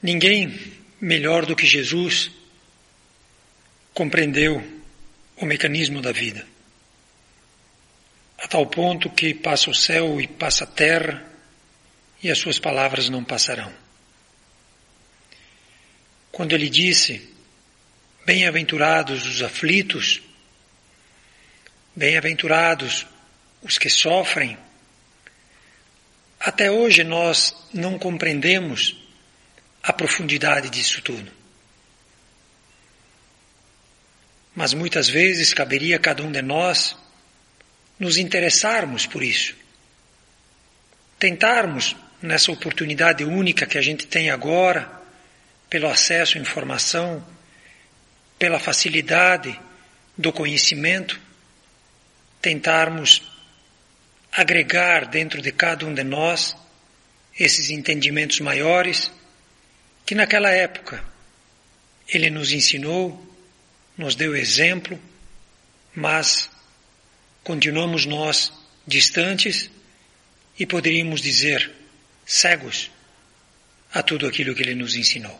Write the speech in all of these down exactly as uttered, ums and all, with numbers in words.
Ninguém melhor do que Jesus compreendeu o mecanismo da vida, a tal ponto que passa o céu e passa a terra e as suas palavras não passarão. Quando ele disse, bem-aventurados os aflitos, bem-aventurados os que sofrem, até hoje nós não compreendemos a profundidade disso tudo. Mas muitas vezes caberia a cada um de nós nos interessarmos por isso. Tentarmos, nessa oportunidade única que a gente tem agora, pelo acesso à informação, pela facilidade do conhecimento, tentarmos agregar dentro de cada um de nós esses entendimentos maiores que naquela época ele nos ensinou, nos deu exemplo, mas continuamos nós distantes e poderíamos dizer cegos a tudo aquilo que ele nos ensinou.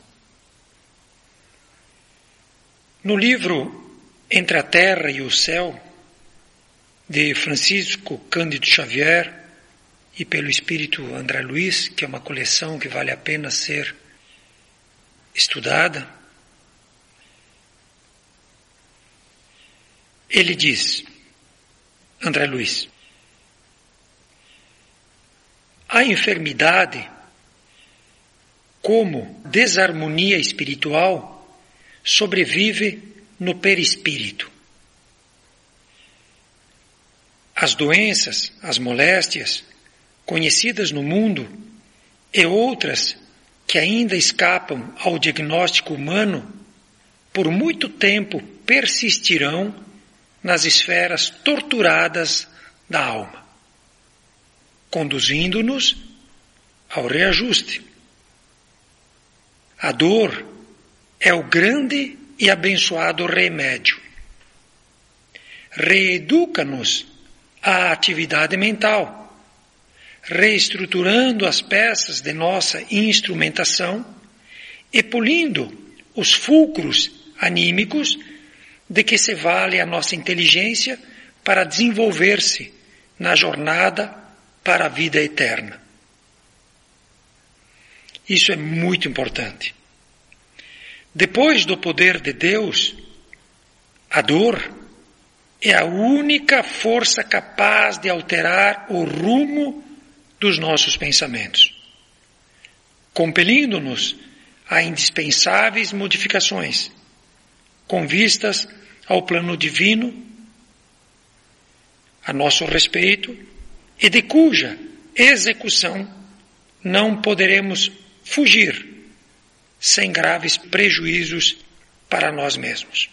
No livro Entre a Terra e o Céu, de Francisco Cândido Xavier e pelo Espírito André Luiz, que é uma coleção que vale a pena ser estudada, ele diz, André Luiz, a enfermidade como desarmonia espiritual sobrevive no perispírito. As doenças, as moléstias, conhecidas no mundo, e outras que ainda escapam ao diagnóstico humano, por muito tempo persistirão nas esferas torturadas da alma, conduzindo-nos ao reajuste. A dor é o grande e abençoado remédio. Reeduca-nos à atividade mental, reestruturando as peças de nossa instrumentação e polindo os fulcros anímicos de que se vale a nossa inteligência para desenvolver-se na jornada para a vida eterna. Isso é muito importante. Depois do poder de Deus, a dor é a única força capaz de alterar o rumo dos nossos pensamentos, compelindo-nos a indispensáveis modificações, com vistas ao plano divino, a nosso respeito, e de cuja execução não poderemos fugir sem graves prejuízos para nós mesmos.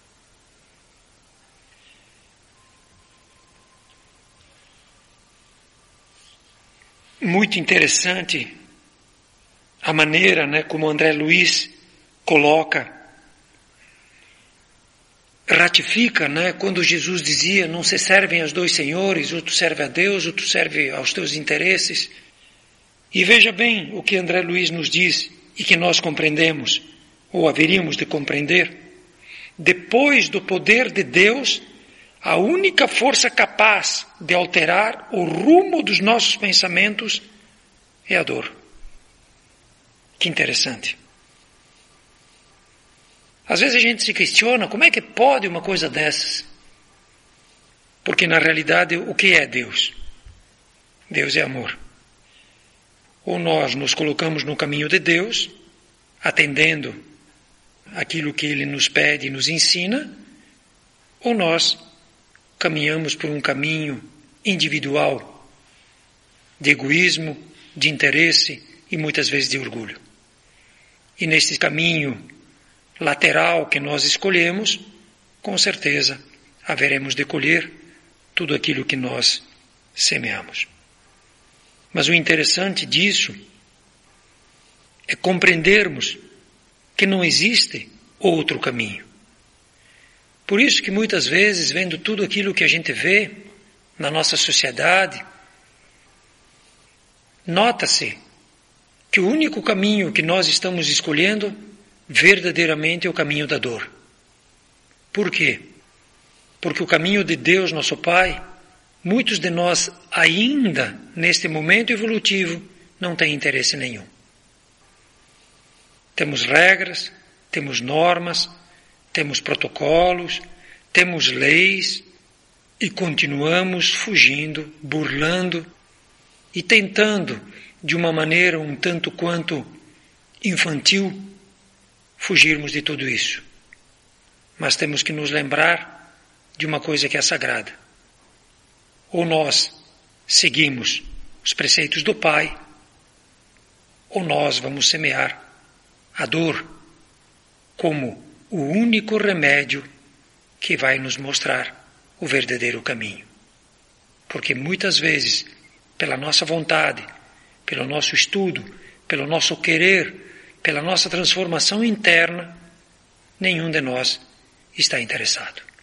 Muito interessante a maneira, né, como André Luiz coloca, ratifica, né, quando Jesus dizia, não se servem aos dois senhores, ou tu serve a Deus, ou tu serve aos teus interesses. E veja bem o que André Luiz nos diz, e que nós compreendemos, ou haveríamos de compreender. Depois do poder de Deus, a única força capaz de alterar o rumo dos nossos pensamentos é a dor. Que interessante. Às vezes a gente se questiona como é que pode uma coisa dessas. Porque na realidade o que é Deus? Deus é amor. Ou nós nos colocamos no caminho de Deus, atendendo aquilo que Ele nos pede e nos ensina, ou nós caminhamos por um caminho individual, de egoísmo, de interesse e muitas vezes de orgulho. E nesse caminho lateral que nós escolhemos, com certeza haveremos de colher tudo aquilo que nós semeamos. Mas o interessante disso é compreendermos que não existe outro caminho. Por isso que muitas vezes, vendo tudo aquilo que a gente vê na nossa sociedade, nota-se que o único caminho que nós estamos escolhendo verdadeiramente é o caminho da dor. Por quê? Porque o caminho de Deus, nosso Pai, muitos de nós ainda, neste momento evolutivo, não têm interesse nenhum. Temos regras, temos normas, temos protocolos, temos leis e continuamos fugindo, burlando e tentando, de uma maneira um tanto quanto infantil, fugirmos de tudo isso. Mas temos que nos lembrar de uma coisa que é sagrada. Ou nós seguimos os preceitos do Pai, ou nós vamos semear a dor como o único remédio que vai nos mostrar o verdadeiro caminho. Porque muitas vezes, pela nossa vontade, pelo nosso estudo, pelo nosso querer, pela nossa transformação interna, nenhum de nós está interessado.